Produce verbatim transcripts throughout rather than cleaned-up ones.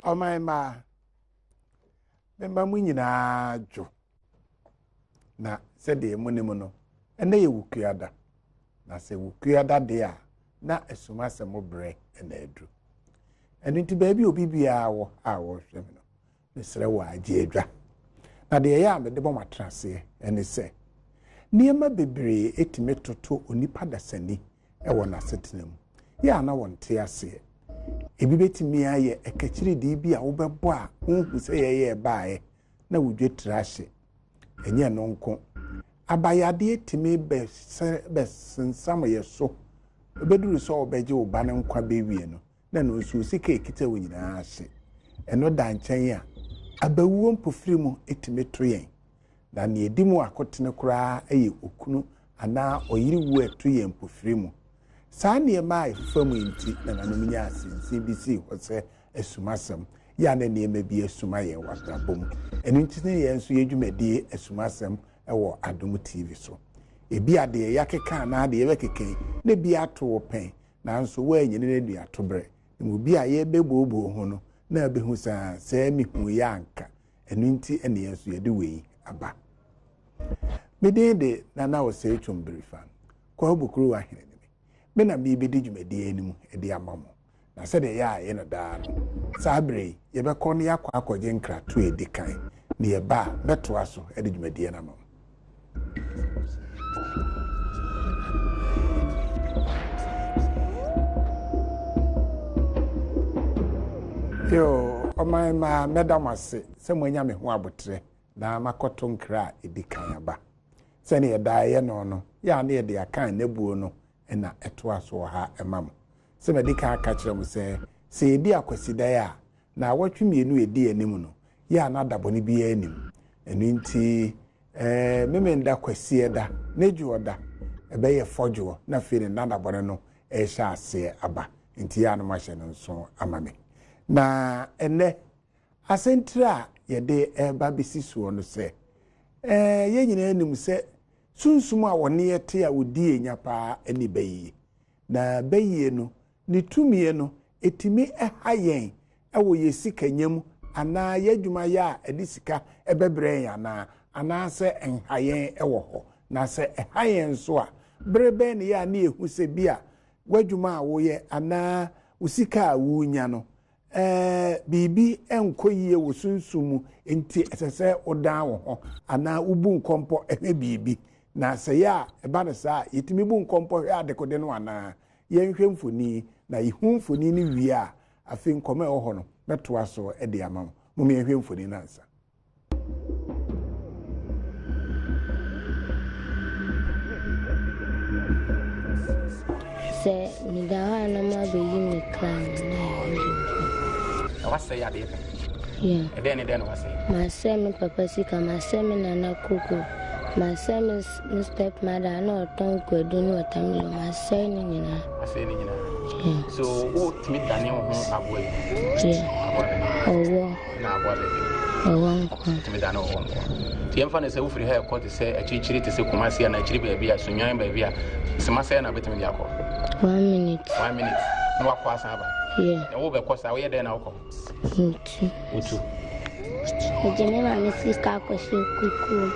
my ma. Memba mu nyina jo. Na said the monimono. And they will kuada. Na se will kuada dea. Na esuma se mo bre and edru. And into baby will be our our femino. Mister Wa Jedra. Na de ya me de bo matrase ene se. Niema bebre etimeto to onipa da sani e wona setenam. Ya na wonte ase. Ebi betimi aye ekachiri di bi a wobebo a unhu se ye ye baaye na wudwe trashe. Enye no nko. Abayade etimi be be sensam ye so. Obeduru so obeje oba ne nkwa bewie no. Na no nsu sika ekita wonyina ahye. Eno da nchen a abawuo mpofiri mu etimi to yen. Na ne edimu akotene kura eye okunu ana oyiri wu eto yen mpofiri mu. Saa ne ma famu nti na nanom nya asensi bi si ho se esumasem ya na ne ma bi esuma yen watrabom. Enu nti ne yen so yedwumadi esumasem ewo Adom T V so. Ebi ade yakeka na ade yebekeken na bi ato pen na nso wa nyine ne dua to bre. Mu bi a ye bebobo ho no na behu saa se mi hu ya anka. Enu nti ene yen so yede wei aba. Medede na na wo se etwumbiri fan. Kwa obukuru wa hene. Me na bi bedi dwumadi animu edi amamo. Na se de ya ye no da no. Sabre ye be ko ne yakwa akwaje nkratu edi kan. Ne ye ba beto aso edi dwumadi na amamo. Yo, o my ma medamase se mwanya me ho abotre na makoto nkra edi kan aba. Se ne ye da ye no no ya ne ye de akan nebuo no ena eto aso ha emam. Se me de kan aka kire mu se se edi akwasida ya na awatwemienu edi anim no ya na dabone bi anim. Enu nti eh memenda kwasie da neju oda ebe ye fojo na fini na dabone no e sha ase aba. Nti ya no mahye no so amame. Na ene asentra ye de eba bisisuo no se eh ye nyina anim se sunsum a wone yete a wodi enya pa ani bayi na bayi no ne tumie no etimi ehayen ewo yesika nyam ana yadwuma ya edisika ebebre ya na ana se enhayen ewo ho na se ehayen so a brebe ne ya na ehu se bia wadwuma a wo ye ana usika a wunya no eh bibi enkoyie wo sunsumu enti esese odan wo ho ana ubu nkompo ehe bibi na se ya eba na sa yetimi bu nkompo ya dekode no ana yenhwe mfoni na ihu mfoni ni wi a afi nkome ho no meto aso e de amam mo me yenhwe mfoni na nsa se ni dawa na ma be yimi kan na wase ya de yeah e den den wase ma se mi papa sika ma se mi nana koko ma se mi stepmother na oton kwedu no tamilo ma se ni nyina ase ni nyina so o timi dane ho aboy yeah owo na aboy owo nko timi dane ho nko ti emfa ne se wo firi ha ko te se achichiri te se kumasi na achiri baabi a sonwan baabi a sema se na betimi yakọ one minute one minute no wakọ asa ba yeah e wo be kosa wo ye den na wokọ utu utu ejene ma mi sika ko se kuku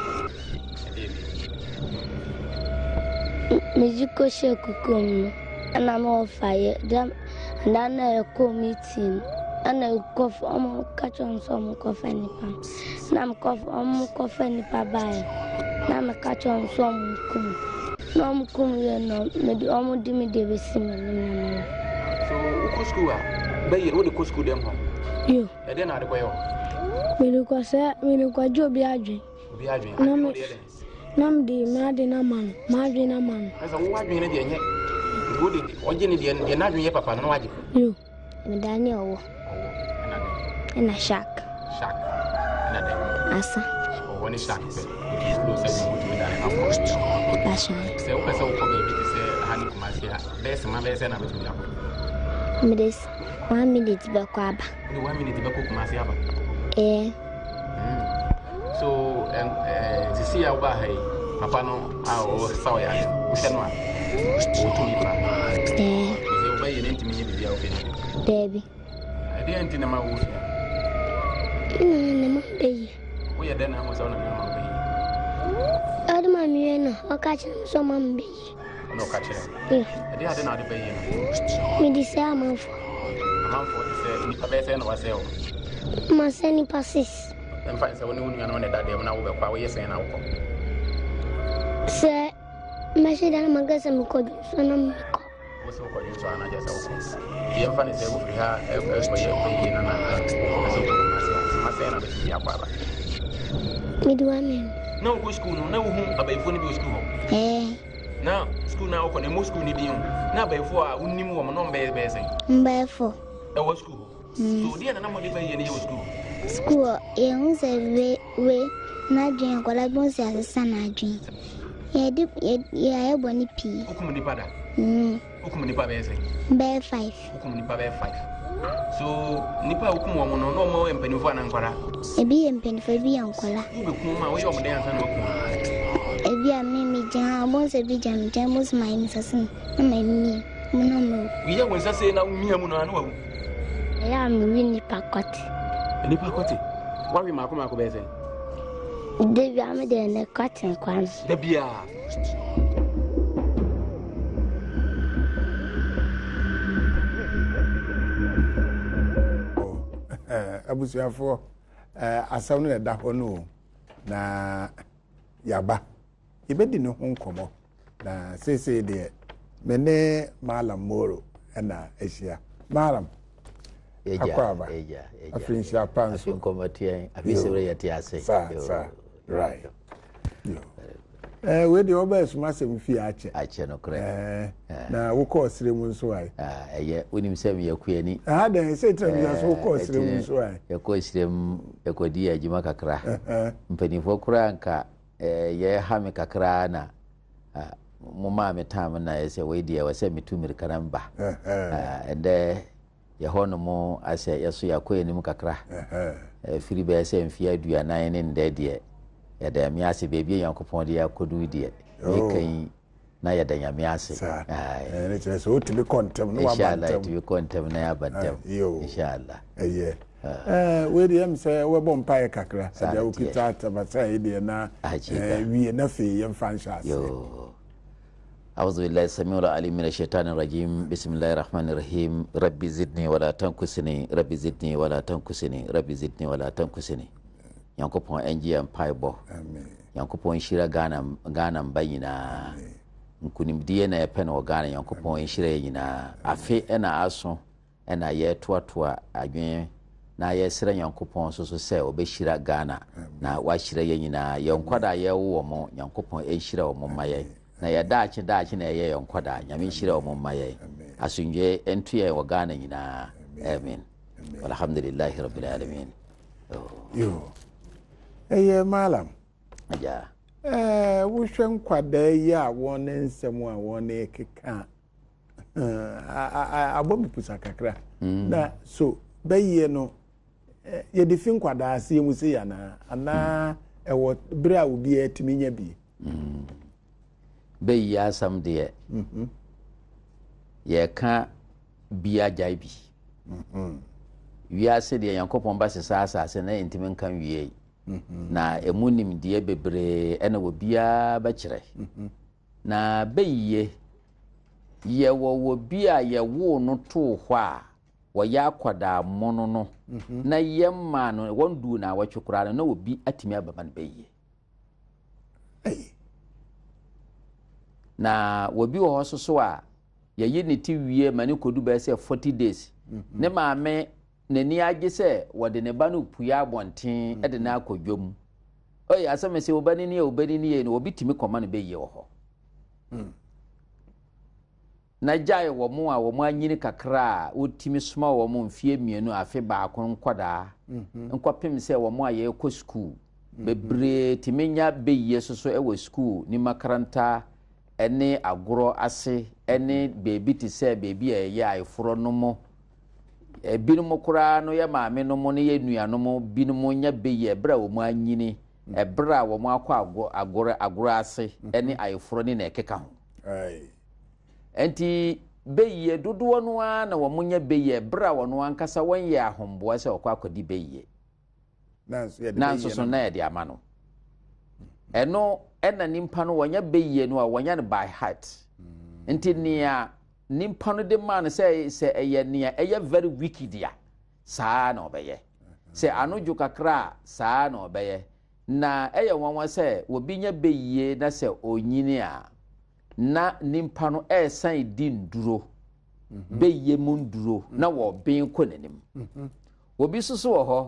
Mejiko she kukum ana mo faye dam nana ko meeting ana ko am catch on some coffee nipa nam ko am coffee nipa bai nam catch on some kum nam kum ye no me di am di me de besi me no so uko school a bayi wo de ko school dem ho yo e de na de ko yo me ni ko se me ni ko jo bi adwe bi adwe nam nam di ma de na man ma adwe na man asa wo adwe ne de nye wo de oje ne de de na adwe ye papa no waje yo me dani owo ina shark shark na de asa o woni shark be lo se mo tumi dani akọ passion se wo pese wo ko be bi te se hani kumasi a be se ma be se na be tumi akọ me des one minute be ko aba ni one minute be ko kumasi aba eh so eh sisi ya ba hai papa no a o saw ya o se no a o tumi pa eh o se o ba ye ntimi ye bibia o fe baby ade enti na ma wo ne ma be wo ye den na ho so na ma be ade ma mi no o ka chi so ma be no ka chi eh ade ade na ade be ye mi di se amanfo amanfo ti se ni pa be se no wa se o ma se ni passes em fa se woni woni na ne da de na wo be kwa wo ye se na wo ko se ma se da ma ga se mi ko so na mi ko wo se ko ye so ana je se wo ko ye fa ne se wo fi ha e ko ye be ye na na so ko ma se ma se na be ya kwa ba mi do amen na wo ko school no na wo hu abaifo ni bi school ho eh na school na wo ko ne mo school ni bi hu na abaifo a unnim wo mo no be be se mbefo e wo school so dia na mo de be ye ne ye wo school school e hun se we we na dwen ko la bon se asesa na dwen ye di ye aye boni pi hukum ni pada mm hukum ni pa be se be five hukum ni pa be five so nipa hukum wo mo no no mo empanifo anankwara e bi empanifo bi ankwala wo be kum ma wo ye o mo den ansa na hukum e bi a me me jan bon se bi jan jan mo smai mi sasin na me mi mo no mo wi ye wonsa se na mi amu no anu wa ya mi wi ni pakoti nipa kote wa wi ma ko ma ko be se de bi am de ne cotton kwan da bia abusuafo eh asam no da ho no na yaba ibedi ne ho nkomo na sese de mene malam moro na ehia malam eja eja eja afinsia panso afin komatie afisere yete ase sa sa right eh we de oba esuma sem fi ache ache no kre eh na wo ko sire mu nso ai ah eye wonim sem yakuani ah den se tra so wo ko sire mu nso ai yakọ sirem yakodi ajima kakra mpanifo kura nka eh ye ha me kakra na mo ma me tam na yese we de we se metu mirika namba eh ende ye hono mo ase yeso yakọ enim kakra eh firi be se mfia aduanan ne nde de ya da mi ase bebi yankopon de yakodu de yekan na ya da nyame ase eh ne tere so to be contem no abantem inshallah to be contem na abantem inshallah eh eh we de am say we bom pae kakra ade o kita tabasa e de na eh wi na fe yem franchise yo أعوذ بالله السميع العليم من الشيطان الرجيم بسم الله الرحمن الرحيم ربي زدني ولا تنقصني ربي زدني ولا تنقصني ربي زدني ولا تنقصني Yankopon enji empaibo amen Yankopon shira Ghana Ghana mbayina nkunimdie na yepe na Ghana Yankopon shira yina afi ena aso ena ye toatoa adwen na ye sira Yankopon so so se obeshira Ghana na wa shira yina yankwada ye wo mo Yankopon e shira wo maye na ya daachi daachi na ye yankwada nyame shira wo maye asunje entu ye wo Ghana yina amen walhamdulillahi rabbil alamin yo eye malam aja eh wo hwe nkwada yi a won nsem a won ekeka eh abom pusa kakra na so baye no ye de fin kwada ase mu se ya na ana ewo bra obi atimi nya bi baye asam de mhm ye ka bia jai bi mhm wiase de Yankopon ba se sa asase na ntimi nkan wie na emunim de bebre ena wo bia ba kire na baye ye wo wo bia ye wo no to hɔ a wo ya kwada mono no na yemma no wondu na wo twekura na wo bi atimi ababa no baye na wo bi wo so so a ye yi ne ti wie mane kodu ba se forty days ne maame nani age se wode ne ba no puya abonten e de na akodwom oye aseme se obani ne obani ne no obi timi koma no beye wo ho na jai wo mo a wo mo anyini kakra a otimi soma wo mo mfie mienu afe ba akon koda nkopem se wo mo aye ko school bebre timi nya beye soso e wo school ni makaranta ene agoro ase ene bebi ti se bebi e ye ayforo no mo e binu kura no ya maame no mo ne ye nua no mo binu mo nya beye bra wo mo anyini e bra wo mo akọ agoro agoro ase ene ayforo ni na ekeka ho ai enti beye dodo no a na wo mo nya beye bra wo no ankasa won ye ahomboa se okọ akodi beye nanso so na yɛde ama no ɛno ɛna nimpa no wɔnya bɛyie no a wɔnya no by heart nti nea nimpa no de ma no sɛ sɛ ɛyɛ nea ɛyɛ very wicked ya saa na ɔbɛyɛ sɛ anodwo kakra saa na ɔbɛyɛ na ɛyɛ nwanwa sɛ obi nya bɛyie na sɛ onyini a na nimpa no ɛsan di nduro bɛyie mu nduro na wɔben kɔ n'anim obi soso wɔ hɔ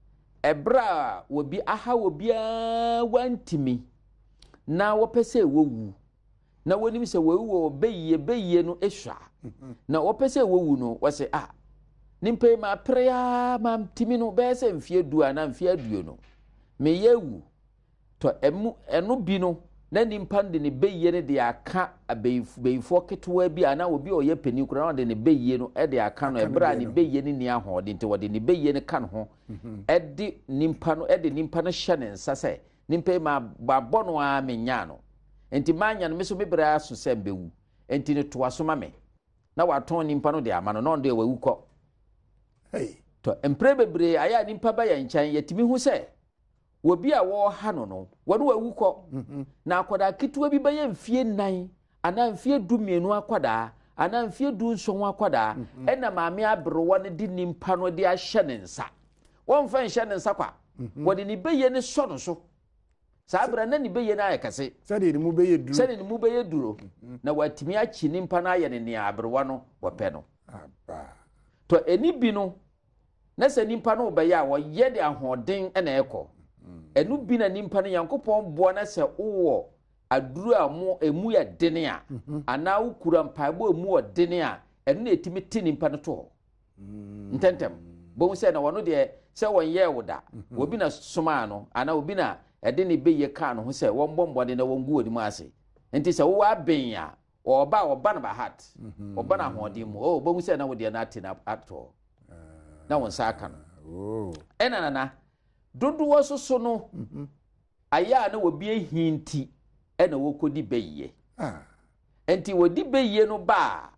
ebra obi aha obi a wantimi na wɔpɛ sɛ wɔwu na wɔnim sɛ wɔwu wɔ bɛyie bɛyie no ehwa na wɔpɛ sɛ wɔwu no wɔsɛ ah nimpa ma prea ma timi no bɛyɛ sɛ mfie du ana mfie aduo no me yewu to emu eno bi no na nimpa de ne bɛyie ne de aka abɛyifo ketewa bi ana obi oyɛ pani kura na de ne bɛyie no e de aka no ebra ne bɛyie ne ni ahode nti wɔde ne bɛyie ne ka no ho e de nimpa no e de nimpa no hye ne nsa sɛ nimpa ma babɔ no a menya no nti manya no me so me bra aso sɛ mbɛwu nti ne to aso ma me na waton nimpa no de ama no na ɔde wawu kɔ hey to mpre bebre aya nimpa ba yɛ nkyɛn yɛtimi hu sɛ wobi a wo ha no no wode wawu kɔ na akwada ketewa bi bɛyɛ mfie nnan ana mfie du mienu akwada ana mfie du nson akwada ɛna maame abrewa ne di nimpa no de ahyɛ ne nsa wɔn fa nhyɛ ne nsa kwa wɔde ne bɛyɛ ne sɔ no so saa abra na ne bɛyɛ na ayɛ kase sɛde ne mu bɛyɛ duro sɛde ne mu bɛyɛ duro na watimi akyi nimpa na ayɛ ne ne abrewa no wɔpɛ no aba to eni bi no na sɛ nimpa no bɛyɛ a wɔyɛ de ahoɔden ɛna ɛkɔ enu bi na nimpa no yankopɔn boa na sɛ wo aduru a mo emu yɛ dene a ana ukura mpaebo emu wɔ dene a enu na etimi ti nimpa no to ntentem bo sɛ na wɔno de sɛ wɔn yɛ woda obi na soma no ana obi na ɛde ne bɛyɛ ka no ho sɛ wɔn bɔmbɔde na wɔn gu wɔ mu ase nti sɛ wo aben a ɔba ɔba na ba hat ɔba na ahoɔden mu o bo sɛ na wo de na ate na ato na wɔn sa aka no oh ɛna nana dodoɔ soso no aya na obi ehinti ɛna wokodi bɛyie ah enti wodi bɛyie no ba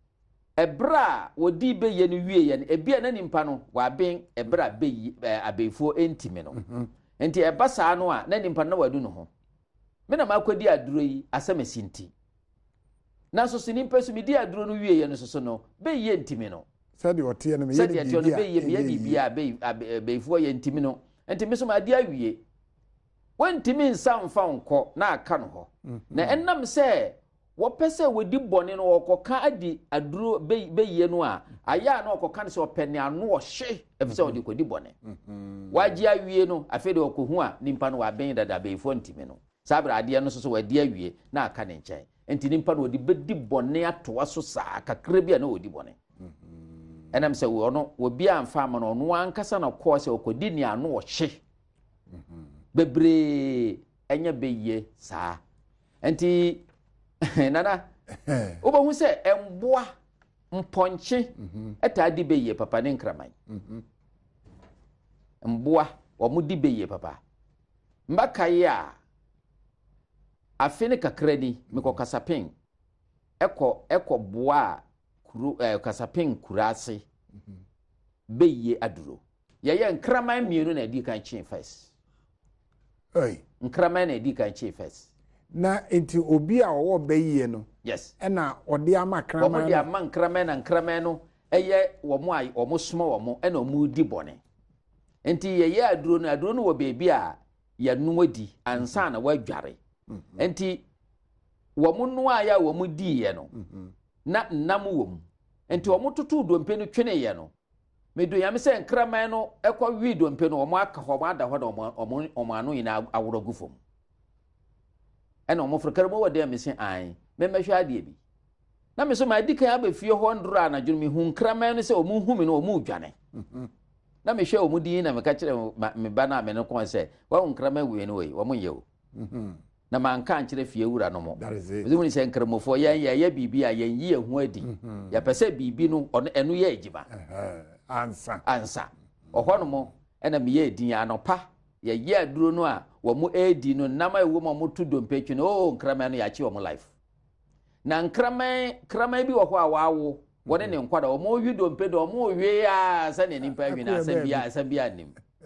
ebra wodi bɛyie no wie ye no ebia na nimpa no waben ebra bɛyi abefo entime no enti eba saa no a na nimpa na wadu no ho me na makodi aduro yi asamasinti na so sinimpa so medi aduro no wie ye no soso no bɛyie entime no sɛde ɔte no me yɛ bibia sɛde ɔte no bɛyie bibia abefo ye entime no enti me so ma de awie wantimi nsa mfa nkɔ na aka no ho na enam sɛ wɔpɛ sɛ wodi bɔne no wɔkɔka adi aduro bɛyie no a aya na wɔkɔka no sɛ ɔpɛne ano ɔhye efisɛ wɔde kɔdi bɔne wagye awie no afei de wɔkɔhu a nimpa no waben dada bɛyifo ntimi no saa bra adeɛ no so so wadi awie na aka ne nkyɛn enti nimpa no wɔde bɛdi bɔne atoa so saa kakra bi a na wɔdi bɔne enam sɛ wɔno obi amfa ama no ɔno ankasa na kɔɔ sɛ ɔkɔdi ne ano ɔhye bebre enya bɛyie saa enti nana obahu sɛ emboa mpɔnkye eta di bɛyie papa ne nkraman mboa wɔn di bɛyie papa mbakaye a afene kakra ni mekɔ kasapin ɛkɔ ɛkɔ boa kuru eh, kasapin kurase bɛyie aduro yɛyɛ nkraman mienu na edi kan kyen first oi nkraman na edi kan kyen first na enti obi a ɔwɔ bɛyie no yes ɛna ɔde ama kraman wɔn de ama nkraman na nkraman no ɛyɛ wɔn a wɔn soma wɔn ɛna wɔn di bɔne enti yɛyɛ aduro no aduro no wɔ beebi a yɛnum adi ansa na wɔadware enti wɔn no a yɛ wɔn di yɛ no na nnam wɔ mu enti wɔn tutu dompe no twene yɛ no medo yam sɛ nkraman no ɛkɔ wi dompe no wɔn aka hɔ wɔn ada hɔ na wɔn wɔn ano nyinaa aworɔ gu fam ɛna wɔn frikara mu wɔ dɛm sɛ an mɛmɛhwɛ adeɛ bi na me so ma adi kan aba fie hɔ ndoro anadwo me hu nkraman no sɛ wɔn hu me no wɔn dwane na me hwɛ wɔn din na me ka kyerɛ me ba na me no kɔn sɛ wɔn nkraman wie no wei wɔn yɛ o na man kan kyerɛ fie wura no mo bizu ni sɛ nkramofo yɛn yɛ yɛ bibi a yɛn yi ehu adi yɛ pɛ sɛ bibi no ɔno ɛno yɛ adwuma ansa ansa ɔhɔ no mo ɛna me yɛ din anopa yɛ yɛ aduro no a wɔn edi no nam a ɛwɔ mu a wɔn to dompe twi no o nkraman no yɛakye wɔn life na nkraman nkraman bi wɔ hɔ a waawo wɔne ne nkwada wɔn wi dompe do wɔn wi a sɛ ne nipa wi na asɛm bi a asɛm bi anim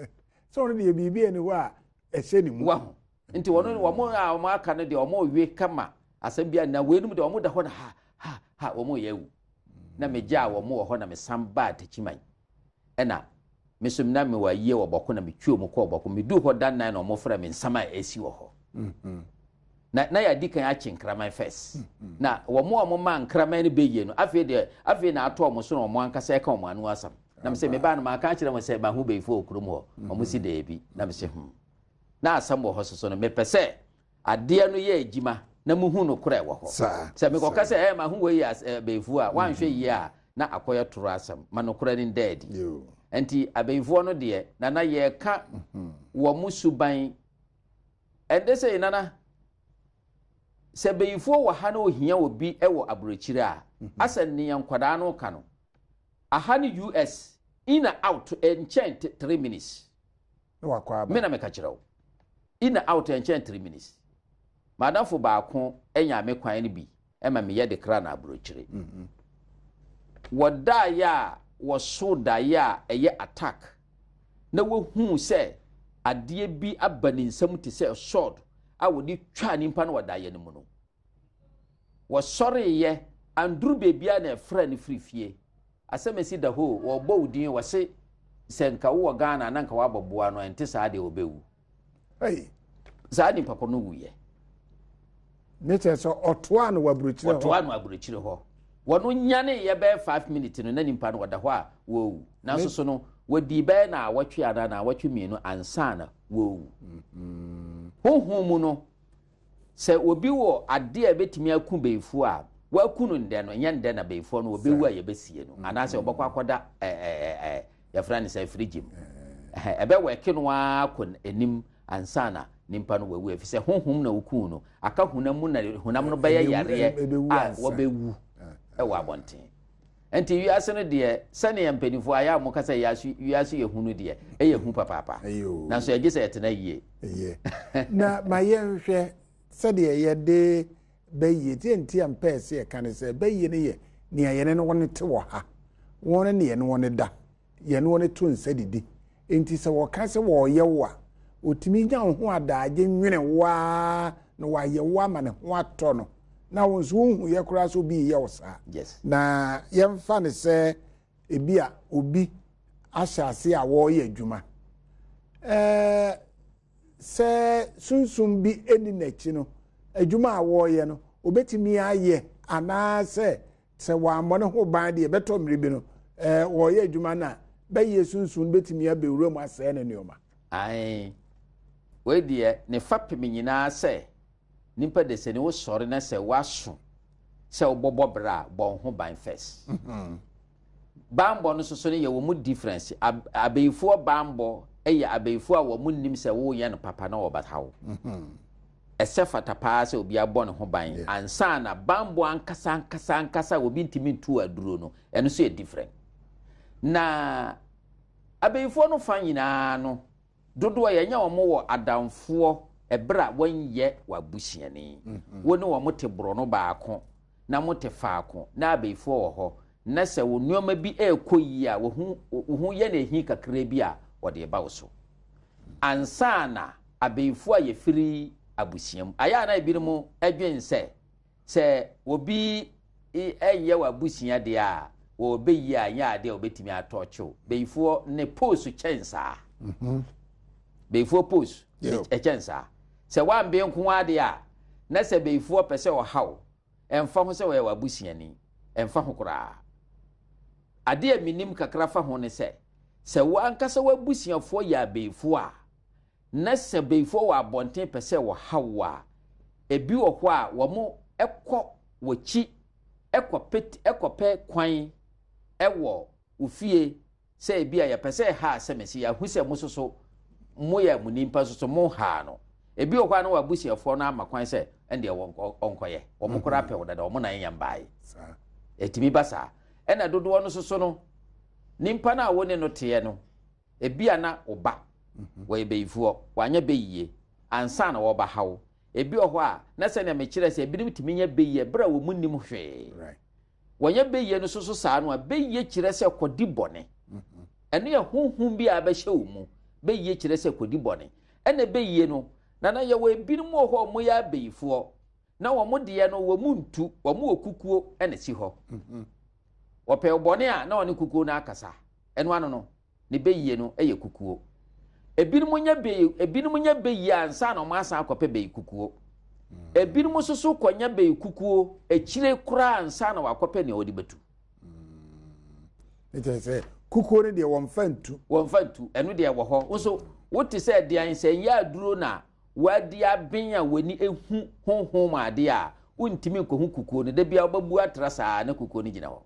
so on the bibi ni wa e hye ni mu wa ho nti wono wo mo a mo aka no de wo wie kama asem bia na we num de wo da ho na ha ha ha wo mo yewu na megya wo mo wo ho na me samba tachiman ena mesum na me wa yie wo boko na me twuo mo ko boko me du ho dan nan na mo fra me nsama esi wo ho mhm na na ya dikan a chinkraman first na wo mo mo man kraman ne beye no afi de afi na ato mo so no mo ankasa e ka mo anu asam na me se me ba na ma ka kire mo se ba hu be fo okurum ho mo si de bi na me se hm na asam wo ho so no me pese ade no ye ejima na mu hu no kura wo ho se me ko ka se e ma hu we ya be fu a wan hwe yi a na akoya turu asam ma no kura ni dead enti abeifo no de na na ye ka wo musuban ende se nana se beifo wo ha na ohia obi e wo aburochire a asan ne yankwada no ka no aha ni U S in and out enchant three minutes no akwa ba me na me ka kire wo in and out enchant three minutes madam fo ba ko enya me kwan ni bi e ma me ye de kra na aburochire mhm woda ya wo so da ya eye attack na wo hu se ade bi abani nsam te se sword a wo di twa nimpa na woda ya ne mu no wo sore ye anduru bebia na efra ne frifie asemesi da ho wo bo udin wo se senka wo Ghana na nka wa baboa no ente sa de obewu hey za nimpa ko no wuye ne che so otoa no waburuchire ho otoa no waburuchire ho wono nyane ye be five minutes no na nimpa no wada ho a wo na so so no wadi be na watwe ana na watwe mienu ansa na wo mhm honhom mu no se obi wo ade a betimi aku beifu a waku no nde no nya nde na beifu no obewu a ye besie no ana se obakwa akoda eh eh eh ya frani se frigim eh ebe weke no akon enim ansa na nimpa no wawu afise honhom na oku no aka hunam na hunam no beye yare a wo bewu e wa bonten enti wiase no de sane ya mpanifo aya mo kasa yasu wiase ye hunu de e ye hu papa na so ye gese etena yie ye na ma ye hwe sade ye de beye ti enti ampese ye kan se beye ne ye ne ye ne won te wo ha won ne ye ne won da ye ne won to nsadidi enti se wo ka se wo ye wo a otimi nya ho adaaje nwene wa na wa ye wa ma ne ho ato no na wonso hu ye kura so bi ye wosa yes na ye mfa ne se ebi a obi ahyase a wo ye adwuma eh se sunsun bi eni nachi no adwuma a wo ye no obetimi aye ana se se wa mo ne ho ban de beto mmiri bi no eh wo ye adwuma na be ye sunsun betimi abewura mu ase ne neoma ai we de ne fapem nyina se nimpa de se ne wo sore na se waso se obobo bra bon ho ban first mhm bambo no soso ne ye wo mu difference abeifo bambo eye abeifo a wo mu nim se wo ye no papa na wo batawo mhm esefata pa se obi abo ne ho ban ansa na bambo ankasa ankasa ankasa obi ntimi ntu aduro no eno so ye different na abeifo no fa nyina no dodo ye nya wo mo wo adamfo ebra wonye wabusiani woni wo mote bro no baako na mote faako na abeifo wo ho na se wo nuoma bi ekoyi a wo hu wo hu ye na hi kakra bi a wo de ba wo so ansana abeifo a ye firi abusiam aya na ebirim adwen se se obi eye wabusia de a wo beyi anya ade obetimi atocho beifo ne post chensa mhm beifo post e chensa se wan be nko ade a na se beifo pese o haw emfa ho se we wabusiani emfa ho kura ade a minim kakra fa ho ne se se wan kasa wabusiafo ya beifo a na se beifo wa bonten pese wo haw a ebi wo ho a wo mo ekọ wo chi ekọ pet ekọ pe kwan ewo ufie se ebi a ya pese ha se mesi ya hu se mo soso mo ya munimpa soso mo ha no ebi wo kwa na wabusiafo na amakwan se ende wo onkoye wo mo kora pe wo dada wo mo na nyambae sa etimi basa ena dodo no soso no nimpa na wo ne no te no ebi ana oba wo ebeifuo wanya beyiye ansa na wo ba hawo ebi wo a na se na me kire se ebi ntimi nya beyiye bra wo munnim hwe right wanya beyiye no soso sa no a beyiye kire se kodi bone eno ya hunhun bi a ba hye wo mu bɛyie kyerɛ sɛ kɔdi bɔne ɛna bɛyie no na na yɛwɔ ebinom wɔ hɔ mo yɛ abeyifoɔ na wɔn deɛ no wɔn mu ntu wɔn mu okukuo ɛna si hɔ wɔpɛ bɔne a na wɔn kukuo no akasa ɛno ano no ne bɛyie no ɛyɛ kukuo ebinom nya bɛyi ebinom nya bɛyi ansa na wɔn asa akɔpɛ bɛyi kukuo ebinom nso so kɔnya bɛyi kukuo akyire koraa ansa na wakɔpɛ ne ɔde bɛtu ɛkyɛ sɛ kukuo no deɛ wɔmfa ntu wɔmfa ntu ɛno deɛ wɔ hɔ nso wote sɛ deɛ sɛ yɛ aduro na wadi abin a wani ehu honhom ade a wontimi nkɔhu kukuo no da bia wobɛbu atra saa na kukuo no gyina hɔ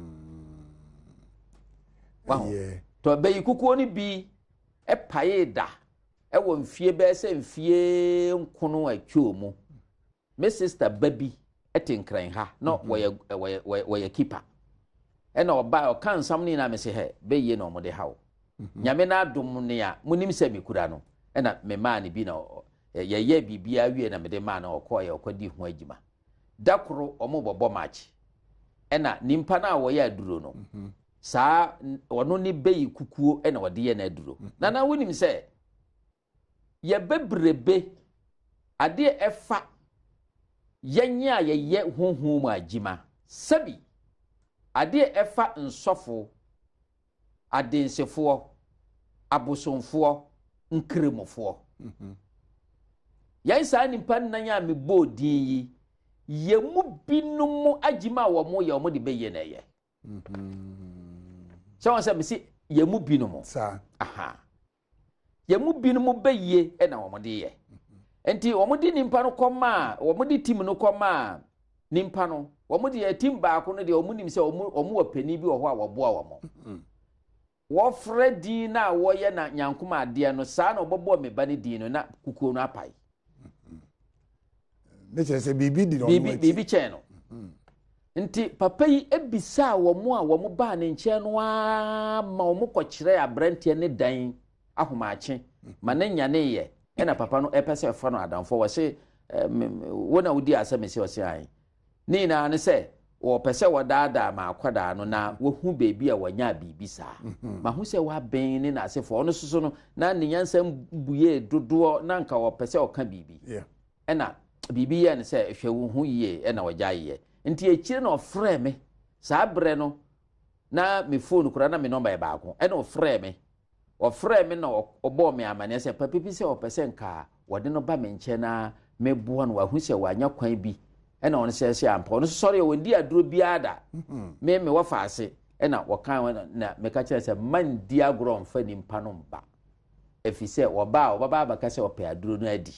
wow to bɛyi kukuo no bi ɛpae da ɛwɔ mfie bɛɛ sɛ mfie nkono atwoo mu me sister babi ɛte nkran ha na wɔyɛ wɔyɛ wɔyɛ keeper ɛna ɔba ɔka nsam ne na me se he bɛyie na ɔmode hawo nyame na adom ne a munim sɛ me kura no ɛna me maa ne bi na yɛyɛ bibia wie na mede maa na ɔkɔ yɛ ɔkɔdi ho adwuma dakoro ɔmo bɔbɔ match ɛna nimpa na wɔyɛ aduro no saa ɔno ne bɛyi kukuo ɛna ɔde yɛ na aduro na na wonim sɛ yɛbɛbrebe adeɛ ɛfa yɛnyɛ a yɛyɛ honhom mu agyima sabi adeɛ ɛfa nsɔfo adensefoɔ abosomfoɔ nkremofoɔ yɛn saa nipa nan a mebɔ din yi yɛmu binom agyima wɔ mo yɛ ɔmo de bɛyɛ na ɛyɛ sɛ wɔn sɛ mesi yɛmu binom saa aha yɛmu binom bɛyɛ ɛna wɔn de yɛ enti wɔn de nipa no kɔma wɔn de team no kɔma nipa no wɔn de yɛ team baako no deɛ wɔn nim sɛ wɔn wɔn wɔ panin bi wɔ hɔ a wɔboa wɔn wɔfrɛ din na wɔyɛ na nyankoma adeɛ no saa na wɔbɛbɔ me ba ne din no na kukuo no apae ne kyerɛ sɛ biribi di no biribi biribi kyɛn no nti papa yi ebisa wɔn a wɔn baa ne nkyɛn no a ma wɔn kɔkyerɛ aberanteɛ ne dan ahomaakye ma ne nya ne yɛ ɛna papa no ɛpɛ sɛ ɛfa no adamfo wɔ se wɔn a wodi asɛm esi ɔse an ne nyinaa ne sɛ wɔpɛ sɛ wɔdaadaa ma akwadaa no na wɔhu beebi a wɔnya biribi saa ma ho sɛ wɔabɛn ne n'asefo ɔno soso no na ne nyansɛm buye dodoɔ na nka wɔpɛ sɛ ɔka biribi ɛna biribi yɛ ne sɛ hwɛ wo ho yie ɛna wɔgya yɛ nti akyire na ɔfrɛ me saa berɛ no na me phone kora na me number yɛ baako ɛna ɔfrɛ me ɔfrɛ me na ɔbɔɔ me amanneɛ sɛ papa bi sɛ ɔpɛ sɛ nka wɔde no ba me nkyɛn na meboa no wahu sɛ wanya kwan bi ɛna ɔno sɛ sɛ ampa ɔno sɔre ɔwɔ ndi aduro biara da me me wɔfa ase ɛna wɔkan na meka kyerɛ sɛ man di agorɔ mfa nimpa no mba ɛfi sɛ wɔba a wɔbaba abaka sɛ ɔpɛ aduro no adi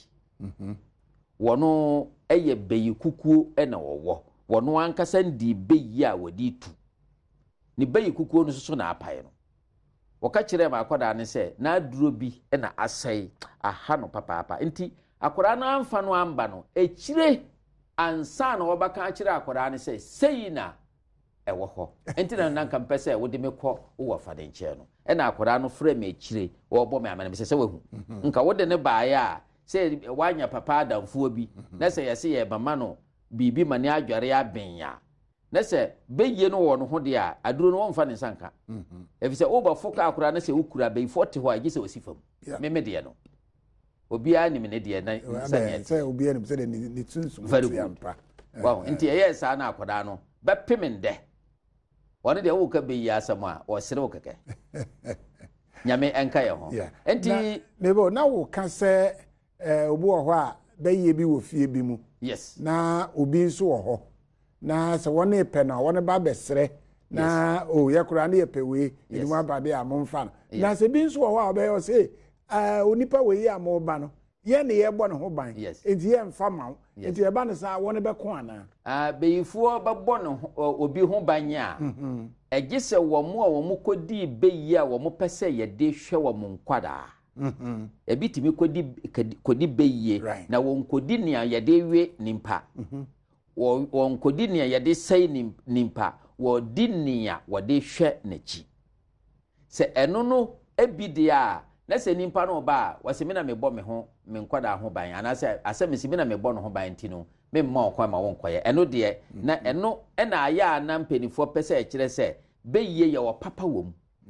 wɔno ɛyɛ bɛyi kukuo ɛna wɔwɔ wɔno ankasa ndi bɛyi a wɔde tu ne bɛyi kukuo no soso na apae no wɔka kyerɛ ma akɔda ne sɛ na aduro bi ɛna asɛe aha no papaapa nti akɔda no amfa no amba no ɛkyire ansa na wɔbaka kyerɛ akɔda ne sɛ sei na ɛwɔ hɔ nti na nanka mpɛ sɛ wode me kɔ wowɔ fa de nkyɛn no ɛna akɔda no frɛ me akyire wɔbɔ me amane me sɛ sɛ wahu nka wode ne baeɛ a sɛ wanya papa adamfoɔ bi na sɛ yɛse yɛ mama no biribi ma ne adware abɛn a na sɛ bɛyie no wɔ no ho deɛ a aduro no wɔmfa ne nsanka ɛfi sɛ wobɛfo ka akora na sɛ wokura bɛyifoɔ te hɔ a gye sɛ wɔsi fam meme deɛ no obiara nim ne deɛ na sɛ obiara nim sɛ ne tunsum yampa wow nti ɛyɛ saa na akɔdaa no bɛpem ndɛ wɔne deɛ woka bɛyi asɛm a wɔsere wo kɛkɛ nyame ɛnka yɛ ho nti mebo na woka sɛ obi wɔ hɔ a bɛyie bi wɔ fie bi mu yes na obi nso wɔ hɔ na sɛ wɔne pɛ no wɔne ba bɛsrɛ na o yɛ kora ne yɛ pɛ wei ɛdi mu aba de a momfa no na sɛ bi nso wɔ hɔ a ɔbɛyɛ sɛ eh onipa wei a moba no yɛ ne yɛbɔ ne ho ban enti yɛ mfa ma wo enti yɛba no saa wɔne bɛko ana ah beyifoɔ bɛbɔ no obi ho ban a ɛgye sɛ wɔn a wɔn kɔdi bɛyi a wɔn pɛ sɛ yɛde hwɛ wɔn nkwadaa mhm ebi timi kɔdi kɔdi bɛyi na wɔn kɔdi nea yɛde we nimpa mhm wɔn kɔdi nea yɛde sɛe nimpa wɔdi nea wɔde hwɛ n'akyi sɛ ɛno no ebi deɛ a na sɛ nimpa no ba a wɔsɛ me na mebɔ me ho me nkwadaa ho ban anaasɛ asɛm si me na mebɔ no ho ban nti no me mma ɔkwan ma wɔn kɔyɛ ɛno deɛ na ɛno ɛna ayɛ a na mpanifoɔ pɛ sɛ ɛkyerɛ sɛ bɛyie yɛ wɔ papa wɔ mu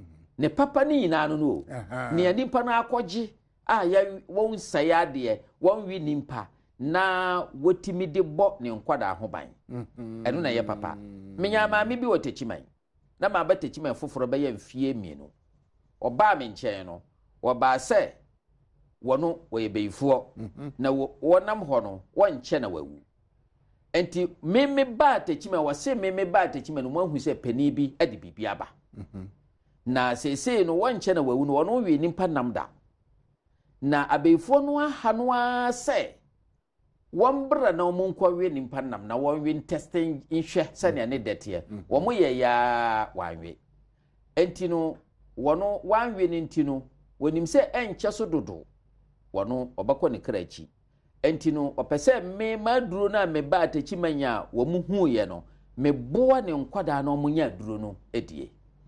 ne papa ni nyina no no ne nipa na akɔgye a ya won saya de won wi nimpa na wotimi de bɔ ne nkwada ho ban ɛno na yɛ papa menya maame bi wotechiman na ma ba techiman foforo ba yɛ mfie mienu ɔba me nkyɛn no wɔba sɛ wɔno wɔyɛ beifuo na wɔnam hɔ no wɔnkyɛ na wawu enti meme ba techiman wɔse meme ba techiman no mahu sɛ pani bi ade bibi aba na sesei no wɔnkyɛ na wawu no wɔno wi nimpa nam da na abeifuo no aha no a sɛ wɔn bra na wɔn nkɔwe nimpa nam na wɔn wi testing nhwɛ sɛnea ne dɛteɛ wɔn yɛ ya wanwe enti no wɔno wanwe ne enti no wɔnim sɛ ɛnkyɛ so dodo wɔno ɔbɛkɔ ne kra akyi enti no ɔpɛ sɛ me maduro na me ba atachi manya wɔn hu yɛ no me boa ne nkwadaa na wɔn nya duro no edie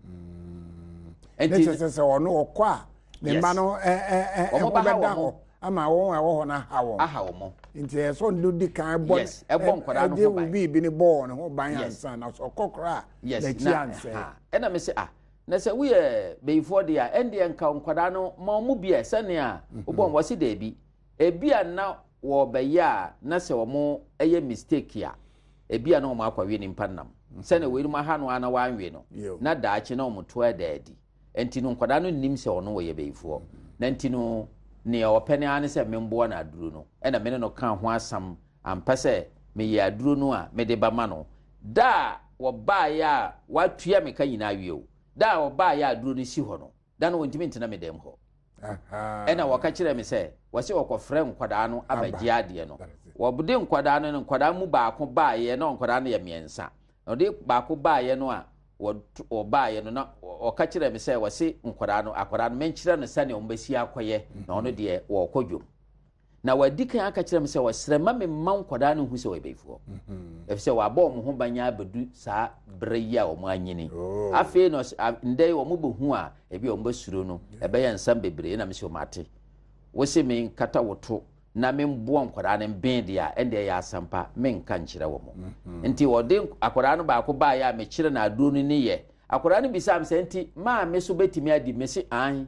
enti sɛ sɛ wɔno ɔkɔ a ne ma no ɛ ɛ ɛ wɔn ba ha wɔn ama wɔn a wɔhɔ na ha wɔn aha wɔn nti ɛso ndo di kan bɔ yes ɛbɔ nkwadaa no ho ban bi bi ne bɔɔ ne ho ban ansa na ɔkɔkora na ki ansɛ ɛna me sɛ ah na sɛ woyɛ beifoɔ de a ɛndeɛ nka nkwadaa no ma mu bi sɛnea wobɔ wɔ se da bi ebi a na wɔbɛyɛ a na sɛ wɔn ɛyɛ mistake a ebi a na wɔn akɔwe ne mpa nam sɛnea wɔn mu aha no ana wanwe no na daakye na wɔn to ɛda adi enti no nkwadaa no nim sɛ ɔno wɔyɛ beifoɔ na enti no ne ɔpɛ ne ane sɛ memboa na aduro no ɛna mene no ka ho asam ampa sɛ meyɛ aduro no a mede ba ma no da wɔbaeɛ a watua me ka nyinaa wie o da wɔbaeɛ a aduro no si hɔ no da no wɔntimi ntena me dɛm hɔ ɛna wɔka kyerɛ me sɛ wɔse wɔkɔfrɛ nkwadaa no abagye adeɛ no wɔbode nkwadaa no no nkwadaa mu baako baeɛ na nkwadaa no yɛ mmiɛnsa na ɔde baako baeɛ no a wɔbaeɛ no na ɔka kyerɛ me sɛ wɔse nkwadaa no akwadaa no menkyerɛ no sɛnea ɔmbɛsi akɔyɛ na ɔno deɛ wɔkɔ dwom na wadi kan aka kyerɛ me sɛ wɔsrɛ ma me ma nkwadaa no hu sɛ wɔbɛifoɔ ɛfiri sɛ wɔabɔ ɔmo ho banya abɛdu saa berɛ yi a ɔmo anyini afei no ndɛ ɔmo bɛhu a ebi ɔmo bɛsuro no ɛbɛyɛ nsɛm bebree na me sɛ ɔmo ate wɔse me nkata woto na memboa nkwadaa no mbɛn deɛ a ɛndeɛ yɛ asɛmpa menka nkyerɛ wɔ mo nti wɔde akwadaa no baako baeɛ a mekyerɛ na aduro no ne yɛ akwadaa no bisa me sɛ nti maa me so bɛtumi adi me se an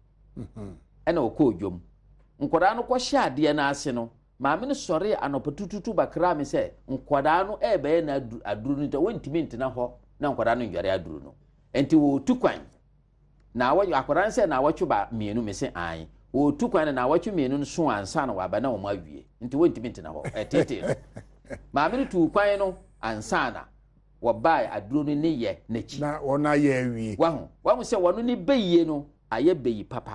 ɛna ɔkɔɔ dwom nkwadaa no kɔhyɛ adeɛ no ase no maame no sɔre anɔpa tututu bakra me sɛ nkwadaa no ɛbɛyɛ na aduro no nti wɔntumi ntena hɔ na nkwadaa no nware aduro no nti wɔtu kwan na wɔyɛ akwadaa no sɛ na wɔtwe ba mmienu me se an wɔtu kwan na wɔtwe mmienu no so ansa na wɔaba na wɔn awie nti wɔntumi ntena hɔ ɛtete no maame no tu kwan no ansa na wɔbae aduro no ne yɛ n'akyi na wɔn ayɛ awie wahu wahu sɛ wɔn ne bɛyie no ayɛ bɛyi papa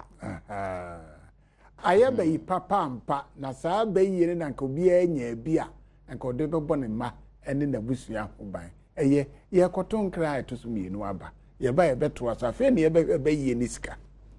ayɛ bɛyi papa mpa na saa bɛyie no na nka obiara nya bi a nka ɔde bɛbɔ ne mma ɛne n'abusua ho ban ɛyɛ yɛkɔto nkra a ɛto so mmienu aba yɛba yɛbɛto aso afei ne yɛbɛyie ne sika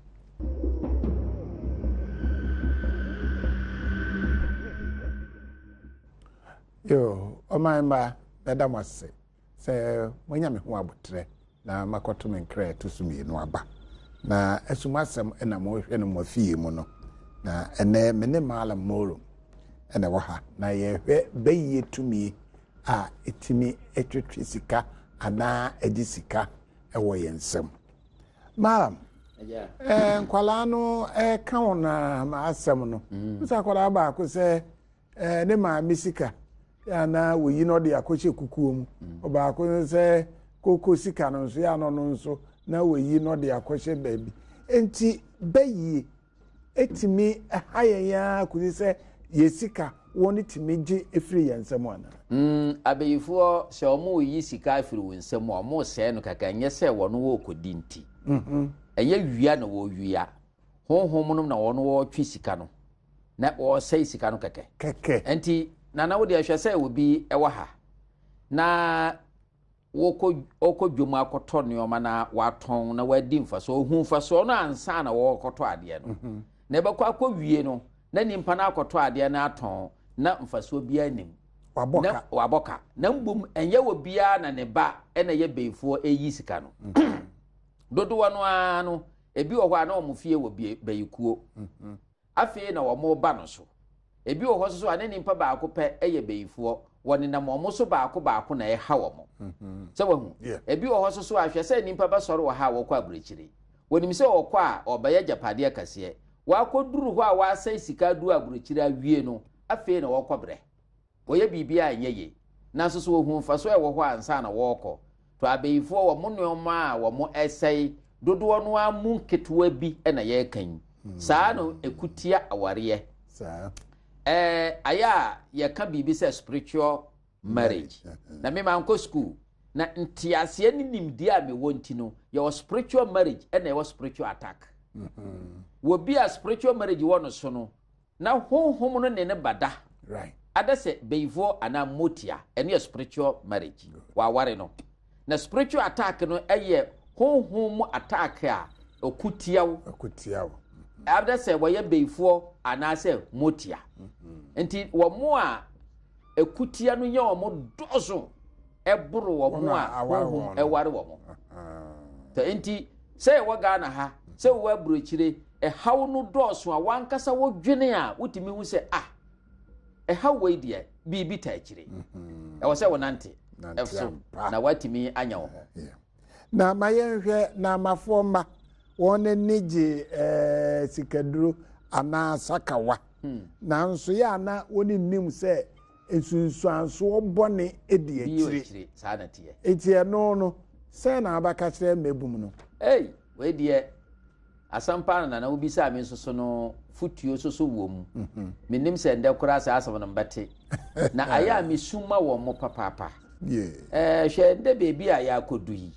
yo ɔman mma bɛda mo ase sɛ wɔnya me ho abotrɛ na makɔto me nkra ɛto so mmienu aba na asum asɛm ɛna mo hwɛ no mo afie mu no na ɛnɛ me ne maala moro ɛna wɔ ha na yɛhwɛ bɛyie tumi a ɛtumi ɛtwetwe sika anaa ɛdi sika ɛwɔ yɛn nsɛm maala ɛɛ nkwalaa no ɛka wɔn na asɛm no nsa nkwalaa baako sɛ ɛɛ ne maame sika ana woyi no de akɔhyɛ kukuo mu ɔbaako sɛ koko sika no nso ya no no nso na woyi no de akɔhyɛ baabi enti bɛyie etimi ahayaya kudi sɛ yesika wɔn timi gye efiri yɛn nsɛm ana mm abeyifoɔ sɛ ɔmo yi sika afiri wɔn nsɛm ɔmo sɛ no kaka nyɛ sɛ wɔn wɔ kodi nti mhm ɛyɛ wia na wɔ wia honhom no na wɔn wɔ twi sika no na wɔsɛ sika no kɛkɛ kɛkɛ enti na na wode ahwɛ sɛ obi ɛwɔ ha na woko oko dwom akɔtɔ nneɔma na watɔn na wadi mfaso ohu mfaso no ansa na wɔkɔtɔ adeɛ no na ɛbɛkɔ akɔ wie no na nimpa na akɔtɔ adeɛ na atɔn na mfaso bia anim wabɔka na wabɔka na mbom ɛnyɛ wɔ bia na ne ba ɛna yɛ beifoɔ ɛyi sika no dodoɔ no a no ebi wɔ hɔ a na wɔn fie wɔ beyikuo afei na wɔn ba no so ebi wɔ hɔ so a ne nimpa baako pɛ ɛyɛ beifoɔ wɔne nam ɔmo so baako baako na ɛha wɔn sɛ wɔn ebi wɔ hɔ so so ahwɛ sɛ nimpa bɛsɔre wɔ ha wɔkɔ aburokyire wonim se okwa a obeye japade kase wakoduru ho a wasai sika du aburukyira awie no afei na wokobre woye bibia anyeye na so so ohun faso e wo ho ansa na woko to abeyifo wo mo nneoma a wo mo esai dodo no amu ketewa bi na ye kan saa no ekutia aware saa eh aya ye ka bibi se spiritual marriage na me man ko school na ntiase ni nimdi a me wonti no ye was spiritual marriage and ye was spiritual attack mhm wo bi a spiritual marriage wono so no na honhom no ne ne bada right ada se beifo ana motia ene ye spiritual marriage wa ware no na spiritual attack no eye honhom attack a okutiawo okutiawo ada se wo ye beifo ana se motia enti wo mo a ekutia no ye wo mo dozo eburu wo mo a honhom eware wo mo to enti se wo ga na ha se wo aburokyire e haw no doso a wankasa wo dwene a wotimi hu se ah e haw we die bibi ta akire e wo se wo nante efso na watimi anya wo na mayenhwe na mafoma won nige eh sikaduro ana sakawa na nso ya na woni nim se esunsuanso obone edi akire saa na tie etie no no se na abaka kire mebum no ei we die asampa na na ubisa me soso no futuo soso wo mu menim se nde kora sa asam no mbete na aya me suma wo mo papapa yeah eh hwe nde bebi a ya kodu yi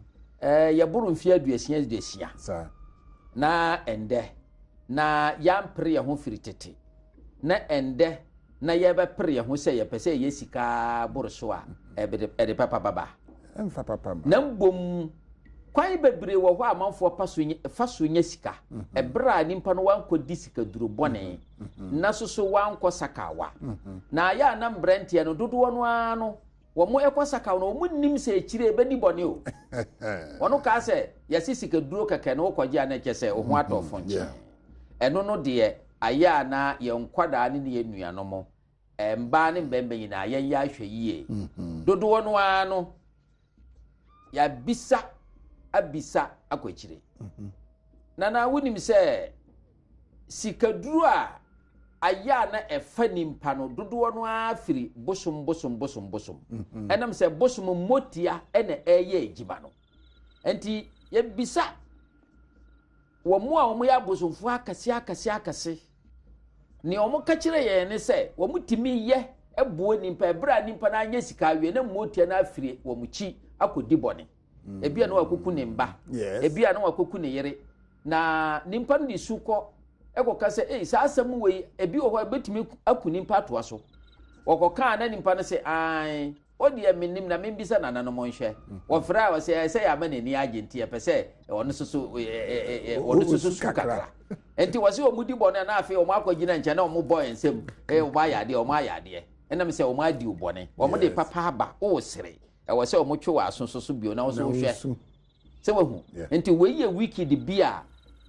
eh ya buru mfia aduasia aduasia sa na ende na ya mpre ya ho firitete na ende na ya be pre ya ho se ya pese ye sika buru so a ebe ede papa baba emfa papa na mbom kwai bebre wo ho amanfo paso faso nya sika ebra nimpa no wankodi sika duro bone na soso wanko sakawa na ya na mbrantie no dodo no ano wo mo ekosaka no mo nim se ekire ebani bone o wono ka se yasi sika duro keke no kwaje ana kese o ho atofo nche eno no de aya na ye nkwada ne ne nnuano mo emba ne mbembe nyina ye ya hwe yie dodo no ano ya bisa abisa akwachire na na wonim se sikaduru a aya na efa nimpa no dodo no afiri bosom bosom bosom bosom enam se bosom motia ene eye ejiba no enti ye bisa wo mo a wo mo ya bosomfo akase akase akase ne o mo ka kire ye ne se wo mutimi ye ebuo nimpa ebra nimpa na anya sika awie na motia na afiri wo muchi akodi bone ebia no akoku ne mba ebia no akoku ne yere na nimpa no disuko ekoka se eh sa asem we ebi wo ho betimi aku nimpa to aso wokoka na nimpa no se ai odi eminim na membisa na nanom nhwe wo fra wo se se ya mane ni agenti e pese ono soso ono soso sukakra enti wo se o mudi bone na afi o makogina nche na o mo boy ensem eh o ma yade o ma yade enam se o ma di ubone wo mo de papa aba o sere e wo se o mo twa aso soso bio na wo so hwe se wo hu enti we ye wiki de bia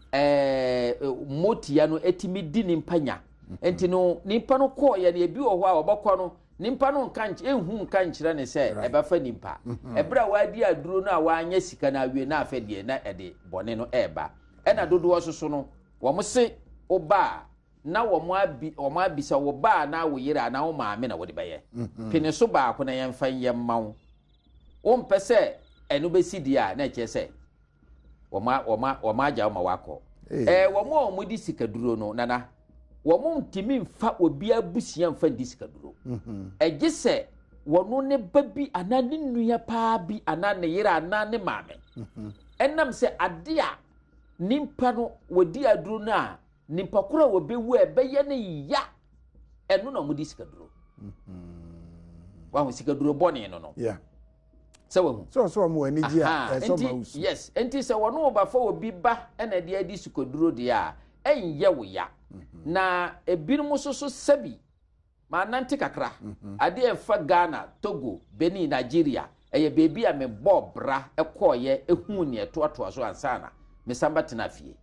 eh motia no etimi di nimpanya enti no nimpa no ko ye na ebi wo ho a obakọ no nimpa no nkanche ehu nkanchira ne se ebafa nimpa ebra wadi aduro no a wanya sika na awie na afedie na ede bone no eba e na dodo ososo no wo mo se oba na wo mo abi wo mo abisa wo ba na wo yira na wo maame na wo de beye pene so ba ko na yemfa yemmawo wo mpese enu besi dia na eche se wo ma wo ma wo ma aja wo ma wako eh wo mo mo di sika duro no nana wo mo ntimi mfa obi abusia mfa di sika duro mhm eje se wono ne babi ana ne nua pa bi ana ne yira ana ne maame mhm enam se ade a nimpa no wodi aduro na nimpa kura wo bewu ebeye ne ya eno na mo di sika duro mhm wa ho sika duro bone no no yeah so wo so so mo ani ji a so ma usu yes enti se wono oba fa obi ba ena de adi sika duro de a enye wo ya na ebinum soso sabi ma nante kakra ade enfa Ghana Togo Benin Nigeria eye bebi a me bobra ekoye ehu ne etoato so ansana me samba tena fie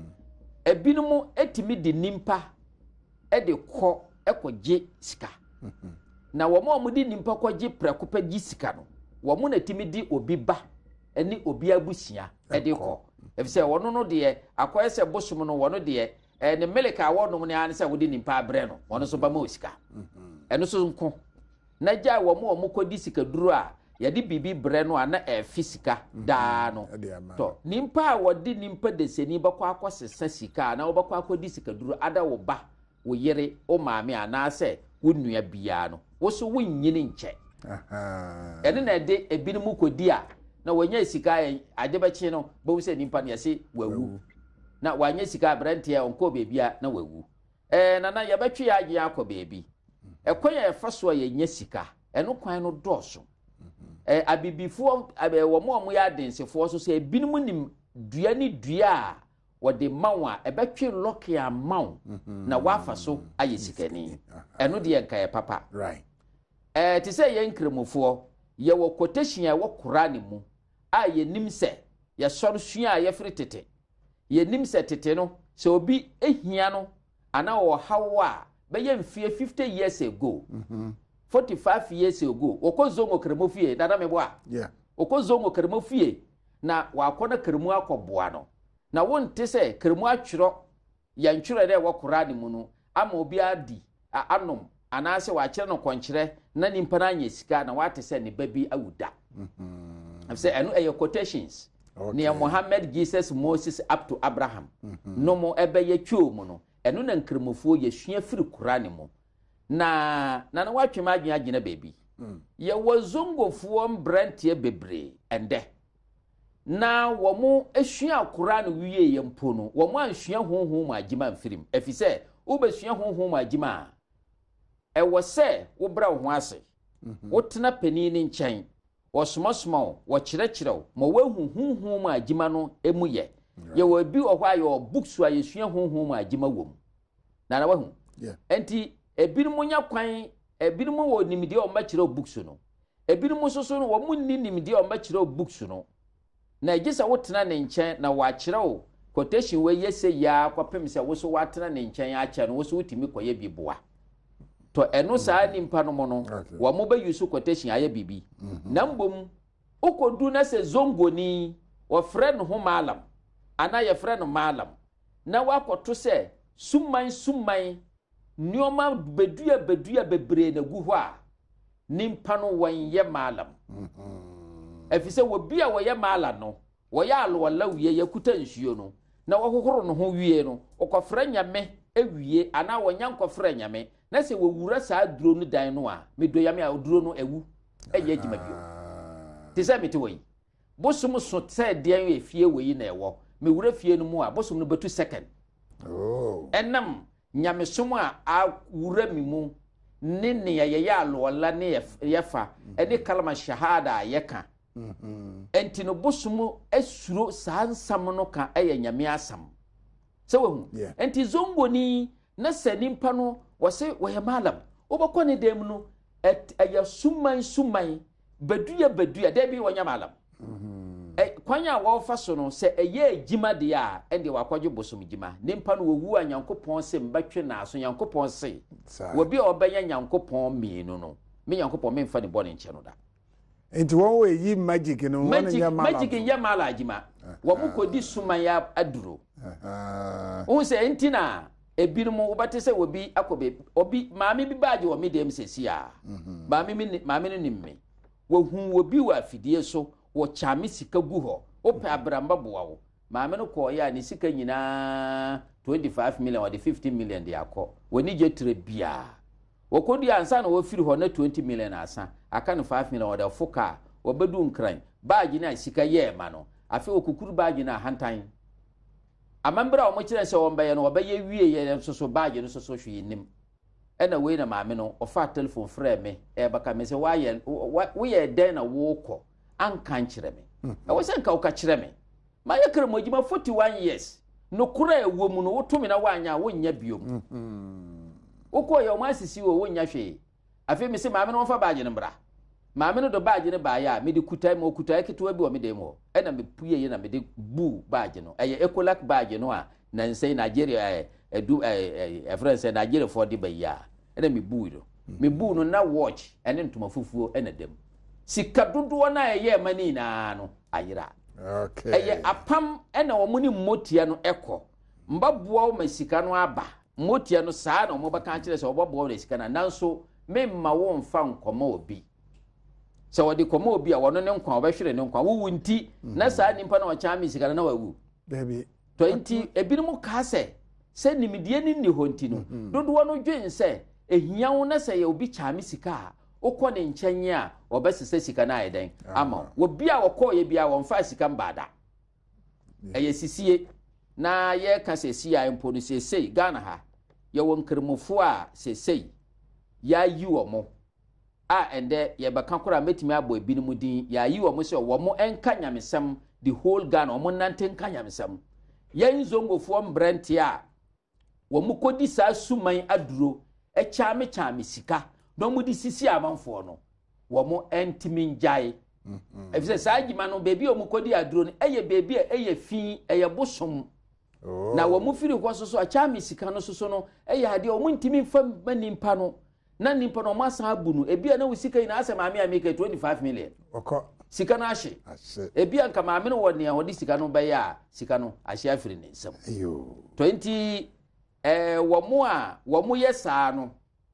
ebinum etimi de nimpa e de kọ ekoje sika na wo mo mo di nimpa kọje prekopa gi sika no wo mo na timi di obi ba eni obi abusia e de kọ if say wono no de akoye se bosom no wono de eh ne meleka wono ne an se wodi nimpa abre no wono so ba ma osika eno so nko na gya wo mo mo kodi sika duru a ye de bibi bre no ana e fisika da no to nimpa wodi nimpa de seni ba kwa akosesa sika na wo ba kwa akodi sika duru ada wo ba wo yere o maame ana se wo nua bia no wo so wo nyini nche aha ene na de ebinim kodi a na wanya sika ade ba chi no bo se nimpa ne se wawu na wanya sika brante ya onko bebia na wawu eh na na ya betwe ya age akọ bebi ekwan ya faso ya nya sika eno kwan no dọọso eh abibifo abe wo mo mo ya densefo so se ebinim nim dua ni dua a wode mawa ebetwe lock ya maw na wafa so aye sikani eno de enka ya papa right eh ti se ye nkremofo ye wo quotation ya wo kura ne mu a ye nim se ye soro sua a ye firi tete ye nim se tete no se obi ehia no ana wo hawa be ye mfie fifty years ago mhm forty-five years ago okozongo kremofie dada mebo a yeah okozongo kremofie na wakona kremu akoboa no na wonte se kremu atwiro ya ntwiro de wo kura ne mu no ama obi adi anom anase wa kire no konkyere na nimpa na anya sika na wate se ne babi awuda mhm say eno ayo quotations okay. Near Muhammad, Jesus, Moses up to Abraham mm-hmm. No mo ebe ye twom no eno na nkremofo ye hwea firi kurane mo na na na watwem agyen agena baby mm. Ye wazongofo mbrantie bebre ende na wo mo ehwea kurane wiye ye mpo no wo mo anhwea honhom agima mfirim efise wo be hwea honhom agima e wo se wo bra wo ho ase mm-hmm. Wo tena panini nkyɛn wo smosmo wo kyerɛkyerɛw mo wahu honhom agima no emu ye ye wo bi wo hwa ye wo books a ye hwea honhom agima wom na na wahu yeah enti ebinom nya kwan ebinom wo nimde o ma kyerɛw books no ebinom so so no wo munni nimde o ma kyerɛw books no na egisa wo tena ne nkyɛn na wa kyerɛw quotation we yese ya kwapem se wo so wa tena ne nkyɛn a kyɛ no wo so wutimi koye bi boa to eno saa nimpa no mo no wo mo ba use quotation aye bibi na mbom ukodu na se zongoni wo friend ho malam ana ye friend malam na wakoto se summan summan nioma bedua bedua bebre na gu ho a nimpa no wonye malam efise wo bia wo ye malam no wo ya alwala wiye yakuta nsuo no na wohohoro no ho wiye no okofra nyame ewiye ana wonya nkofra nyame na se wo wura saa duro no dan no a medo yame a duro no ewu eye agima bio ti se meti wo yi bosum so se dean we fie we yi na ewo me wura fie no mu a bosum no betu second oh enam nyame som a wura mi mu ne ne ye ya alwala ne yefa ene kalama shahada yeka mhm enti no bosum asuro saa nsam no ka eye nyame asam se wo hu enti zongoni na sanimpa no wose woye malam obakọ ne dem no aya summan summan bedua bedua da bi wonya malam mhm eh kwanya wo fa so no se eye agima de a ende wakwaje bosom gima nimpa no wowu anyankopon se mbatwe na aso nyankopon se wo bi obanya nyankopon mienu no me nyankopon me mfa ne bone nche no da enti won we yi magic no won nya malam magic nya malam agima wo mu kodi summan ya aduro aha o se enti na ebinom wobate se obi akobe obi maami bi baaje wo me dem sesi a maami mi maami no nimme wo hu obi wa afidie so wo chame sika gu ho ope abramba boa wo maami no ko ya ni sika nyina twenty-five million or fifteen million de akọ woni je tre bia wo kodi ansa na wo firi ho na twenty million asa aka no five million or foka wo bedu nkran baaje na sika ye ma no afi okukuru baaje na hantan amambra o mo kire se won baye no obaye wie ye so so baage no so so hwe nim ena we na maame no ofa telephone frɛ me e baka me se wa ye wo ye den na wo kɔ anka nkire me e wo se nka wo ka kire me ma ye kire mo gima forty-one years no kura ewo mu no wo to me na wanya wo nya biom wo kɔ ye o ma sisi wo wo nya hwe afi me se maame no fa baage no bra maame no do baage no ba ya me di kutai mo kutai ketewa bi o me dem ho ena me puye ye na me di bu baage no eye ecolak baage no a na nsei Nigeria edu eh eh friends Nigeria for di ba ya ena me bu do me bu no na watch ene ntoma fufuo ena dem sika dodo na eye mani na no ayira Okay. Eye apam ena omo ni motia no ekọ. Mbaboa o masika no aba. Motia no saa na omo baka kire se oboboa no sika na nanso memma wo mfa nkoma obi. Se wodi koma obi a wono ne nkwa obehwere ne nkwa wo nti na saa nimpa na o cha misika na wawu. Baby. twenty ebinom ka se se nimdie ni ni honti no. Dodo no dwen se ehia wo na se ye obi cha misika okọ ne nkyanye a obesese sika na ayeden ama wo bia wokọ ye bia wo mfa sika mbada eye sisie na ye ka sesi ya mpo no sesei Ghana ha ye won kremofo a sesei ya yi wo mo a ende ye baka kora metimi abo ebinom din ya yi wo mo se wo mo enka nyamesam the whole Ghana wo mo nante enka nyamesam ye nzongofo mbrante a wo mo kodi sa suman aduro e chaame chaame sika no mu di sisi amanfo no wo mo entimi njai mhm efise saa agima no bebi o mu kodi aduro no eye bebi e eye fi eye bosom oh na wo mu firi hɔ soso acha mi sika no soso no eye ade o mu ntimi fam manimpa no na nimpa no ma san abu no ebi na wo sika ina asem ame ameke twenty-five million okɔ sika no ahye ahye ebi anka ma ame no wɔ ne a wɔde sika no bɛyɛ a sika no ahye afiri ne nsam ayo twenty eh wo mu a wo mu yɛ saa no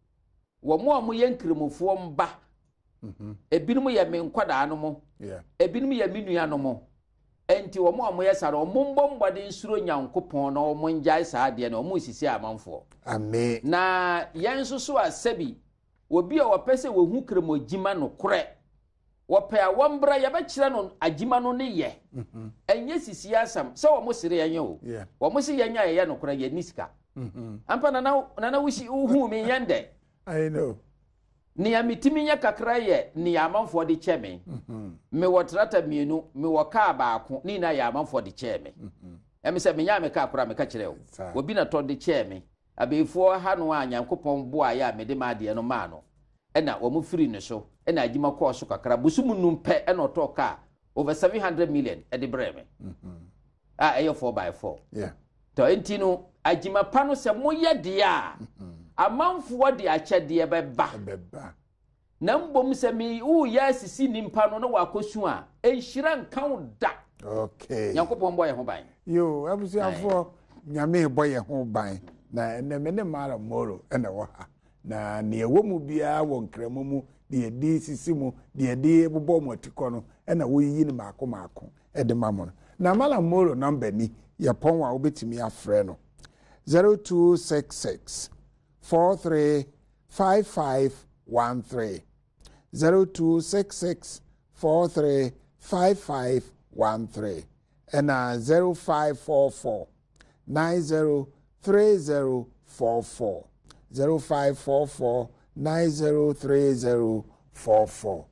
wo mo amu ye nkremofo mba mhm ebinom ye me nkwada no mo yeah ebinom ye menua no mo enti wo mo amu ye sare o mo mbombode nsuro nyankopon na o mo njai saade na o mo sisi amanfo amen na yen soso asabi obi a wopese wo hu kremogima no kore wo pe a wombra ye be kire no agima no ne ye mhm enye sisi asam se wo mo sire yenye o yeah wo mo si yenya ye no kore ye nisika mhm ampa na na na wushi hu mi yende I know. Ni amitimi nya kakra ye ni amanfo de cheme. Mhm. Me wotrata mienu, me woka baako, ni na ya amanfo de cheme. Mhm. Emi se me nya me ka akora me ka kire wo. Obi na to de cheme. Abefo ha no anyankopon bo aya me de ma de no ma no. E na wo mu firi ne so, e na agima ko so kakra, busumu num pe e no to ka over seven hundred million e de breme. Mhm. Ah, e yo four by four. Yeah. To enti no agima pa no se moye de a. Mhm. Amanfo de akyede beba beba na mbom se mi u ya sisi nimpa no na wakosu a enhira nkan da okay yakopon boye ho ban yo abusu afo nyame boye ho ban na eneme ne mara moro ene wo ha na ne ewo mu bia wo nkramo mu de edi sisi mu de edi bobo mu atiko no ena wo yi ni maako maako e de mamo na mala moro number ni ye pon wa obetimi afre no zero two six six four three five five one three zero two six six four three five five one three and uh, zero five four four nine zero three zero four four zero five four four nine zero three zero four four.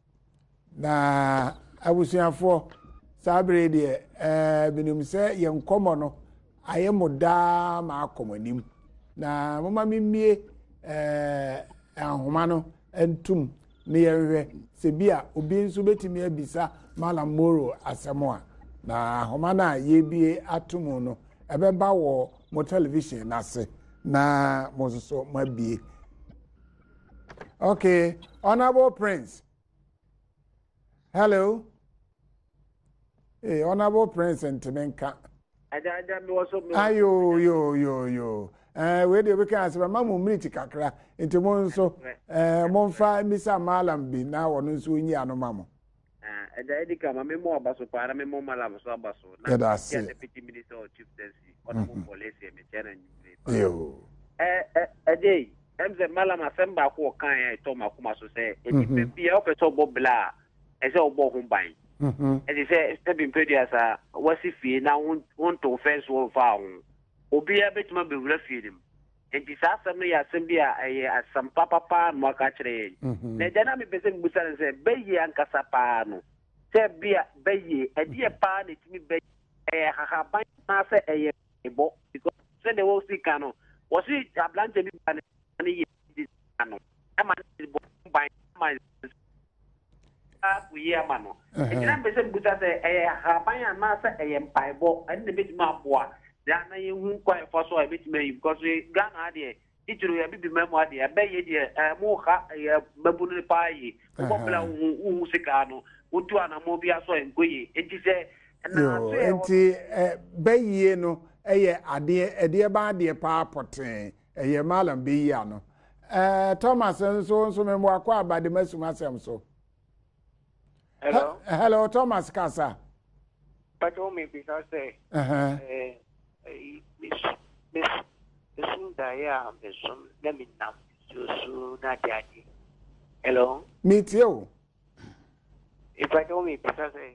Na abusuafo sabre de eh binim se ye nkomo no ayemo da ma akomanim na mama mimie eh ahoma no entum ne yehwe se bia obi nso betimi abisa Malam Moro asemo a na ahoma na yebie atomu no ebeba wo mo television na se na mo so mabie. Okay, Honorable Prince. Hello. Hey, Honorable Prince and Timenka. Ayo yo yo yo. Eh we dey we can say mamu minute kakra enti mo nso eh mo mfa misa Malam bi na wono nso onyi anoma mo. Eh eda edika ma me mo abaso para me mo Malam so abaso na ya deputy minister of chieftaincy Honorable Police e me chena nyimre. Yo. Eh eh edey emze Malam asemba ko kan ya to makoma so say edi bi e opeto bobla e se obo ho ban. Mhm. E say se bi pedia sa wasi fie na won to fence wo fa ho. Obi ya betuma bewura firim enti saa asem no ya asem bi a eye asam papa pa no aka kire na dana me pese mbusa se beye ankasa pa no se bia beye edi pa na timi be eh haha ban na se eye ebo because se de wo sika no wo si ablante bi ba na ye di ano ama bo ban ma a ku ye ama no enti na pese mbusa se eye haha ban na se eye mpaebo eni betuma aboa na ye hu kwa foso e betime because Ghana de ituru ya bibi memo ade e be ye de mo ha ye babunu ne pa yi ko bla hu hu sika no otu ana mo bia so enkoye enti se yo enti bayie no eye ade ade ba ade pa poten eye malam bayie no eh Thomas nso nso membo akwa abade masuma sem so. Hello. Uh, hello Thomas Kasa. But me because eh uh-huh. eh miss miss miss Ndaya miss let me now so so na daddy. Hello. Meet you. If I don't me because eh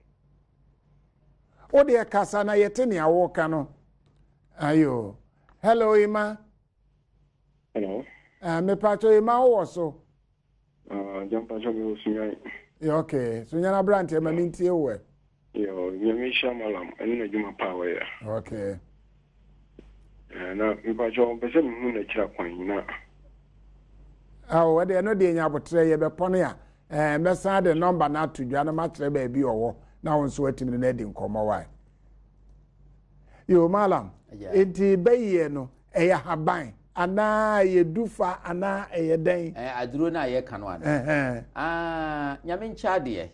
o de Kasa na yete ne awoka no. Ayo. Hello Ima. Hello. Uh, me pacho Ima wo so. Uh, jampa jomi usunyai. Yeah, okay. So nyana brand e ma mintie we. Yo, nyamisha malam, eni na juma power ya. Okay. Eh na mpacho pese mu na kira kwan na. Ah, we de no de nya abotre ye be pono ya. Eh me san de number na to dwa na ma kire ba bi owo. Na won so atimi na di nkomo wai. Yo malam. Enti bayiye no e ya haban. Ana ye dufa ana ye den eh aduro na ye kanu ana eh ah nyame ncha de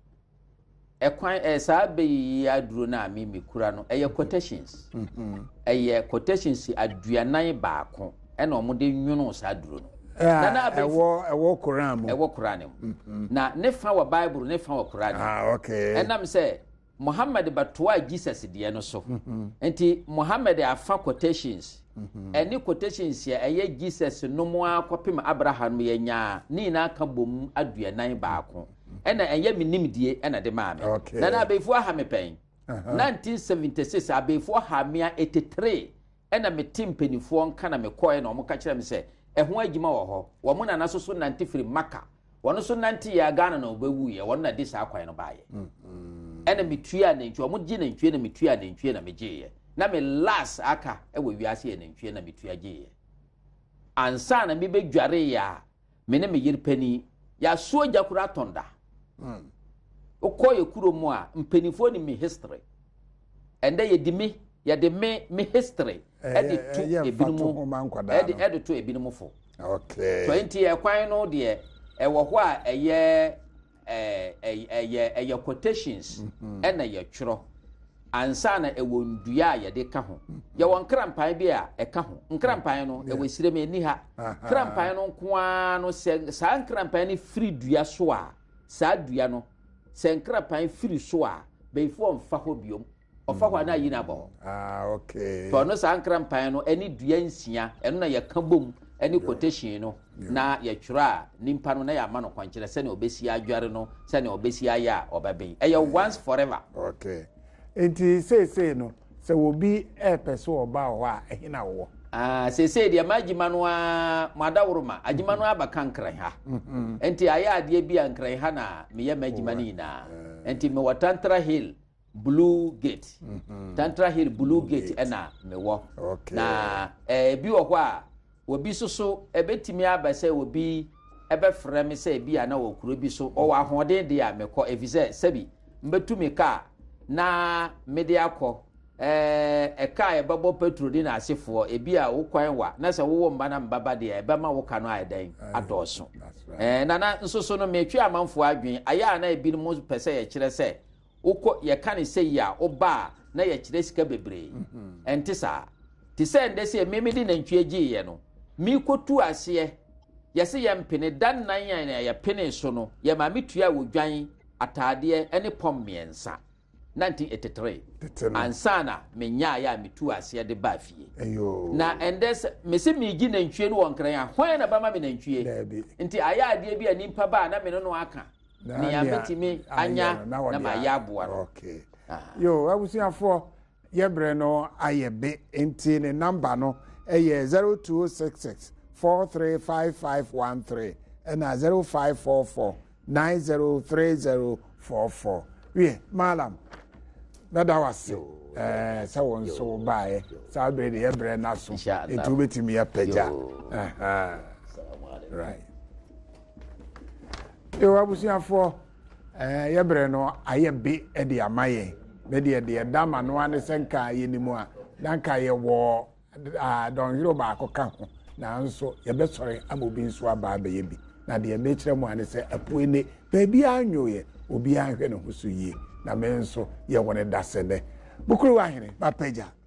e kwan eh saa be aduro na me me kura no eh quotations mhm eh quotations aduanan baako e na omo de nwunu saa aduro no na na ewo ewo Quran mo ewo Quran mo na ne fa wa Bible ne fa wa Quran ah okay enam se Muhammad batoa Jesus de no so enti Muhammad afa quotations any quotations ya eye Jesus no mo akopem Abraham ye nya ni na aka bom aduanan baako ena eye minimdie ena de maame na na abefu aha me pen nineteen seventy-six abefu aha me eighty-three ena me timpenifo nka na me koe na omo ka kire me se eho agima wo ho wo mo na naso so nante firi Maka wono so nante ya Ghana na obawu ye wono na de sa kwan no baaye ena metua na ntwe omo gi na ntwe na metua na ntwe na megeye na me last aka e we wiase ye na ntwe na metua geye ansa na me bedware ya me ne me yiri pani ya so jakura tonda mm okoye kuro mu a mpanifo ni me history ende ye di me ye de me me history e de to ebinumu e de e de to ebinumu fo okay twenty e kwan no de e wo ho a eye eh eye eye quotations e na ye tworo ansa na ewo ndua ye de ka ho ye won krampan bi a e ka ho nkrampan no ewo sirem ani ha krampan no nkoa no se sa nkrampan ni free dua so a sa dua no se nkrampan free so a beifo mfa ho biom ofa ho na yi na bo ah okay to no sa nkrampan no ani dua nsia eno na ye ka bom any quotation no na ye twura nimpa no na ya ma no kwankire se ne obesi adware no se ne obesi aya obaben e ye once forever okay enti say say no se wo bi e pese oba ho a ehina wo ah say say de magima no a madawroma agima no aba kankran ha enti aya ade bi ankran ha na me ye magima ni na enti me Tantra Hill Blue Gate Tantra Hill Blue Gate ena me wo na eh bi wo ho a obi soso ebetimi aba se obi ebe frame se bi ana wo kuro bi so o wa hoden de a mekọ efise sebi mbetumi ka na mede akọ eh e ka e babo petrol di na asefo ebi a wo kwan wa na se wo mba na mbaba de e be ma wo ka no adan adoso eh na na nsoso no metwi amanfo adwen aya na ebi no pese ye kire se ukọ ye ka ne se ya oba na ye kire sika bebre entisa ti se ndese memedi na ntwe giye no mi kotu ase yesi ye mpene dan nan yan ya pene so no ye ma metua wodwan atade ene pom miensa nineteen eighty-three ansana menya ya metu ase de ba fie ayo na endes mesi mi gi na ntwe no wonkran ya hwan na ba ma me na ntwe nti aya ade bi animpa ba na me no no aka ni ya betimi anya na ma ya aboa okay yo abusiafo ye bre no ayebe enti ne number no eye zero two six six four three five five one three and zero five four four nine zero three zero four four. We malam nada wase eh sa won so bae sa be de ebre na so etu betimi ya peja aha right yo abusiafo eh ye bre no ayebe e de amaye be de de dama no ane senka ye ni mu a danka ye wo ah don hiro ba ko kan ho na nso ye be sori amobi nso aba ba ye bi na de me kire mu ane se apuene ba bi anwo ye obi anhwe ne ho so yie na me nso ye wone dasene bukuru ahene mapagya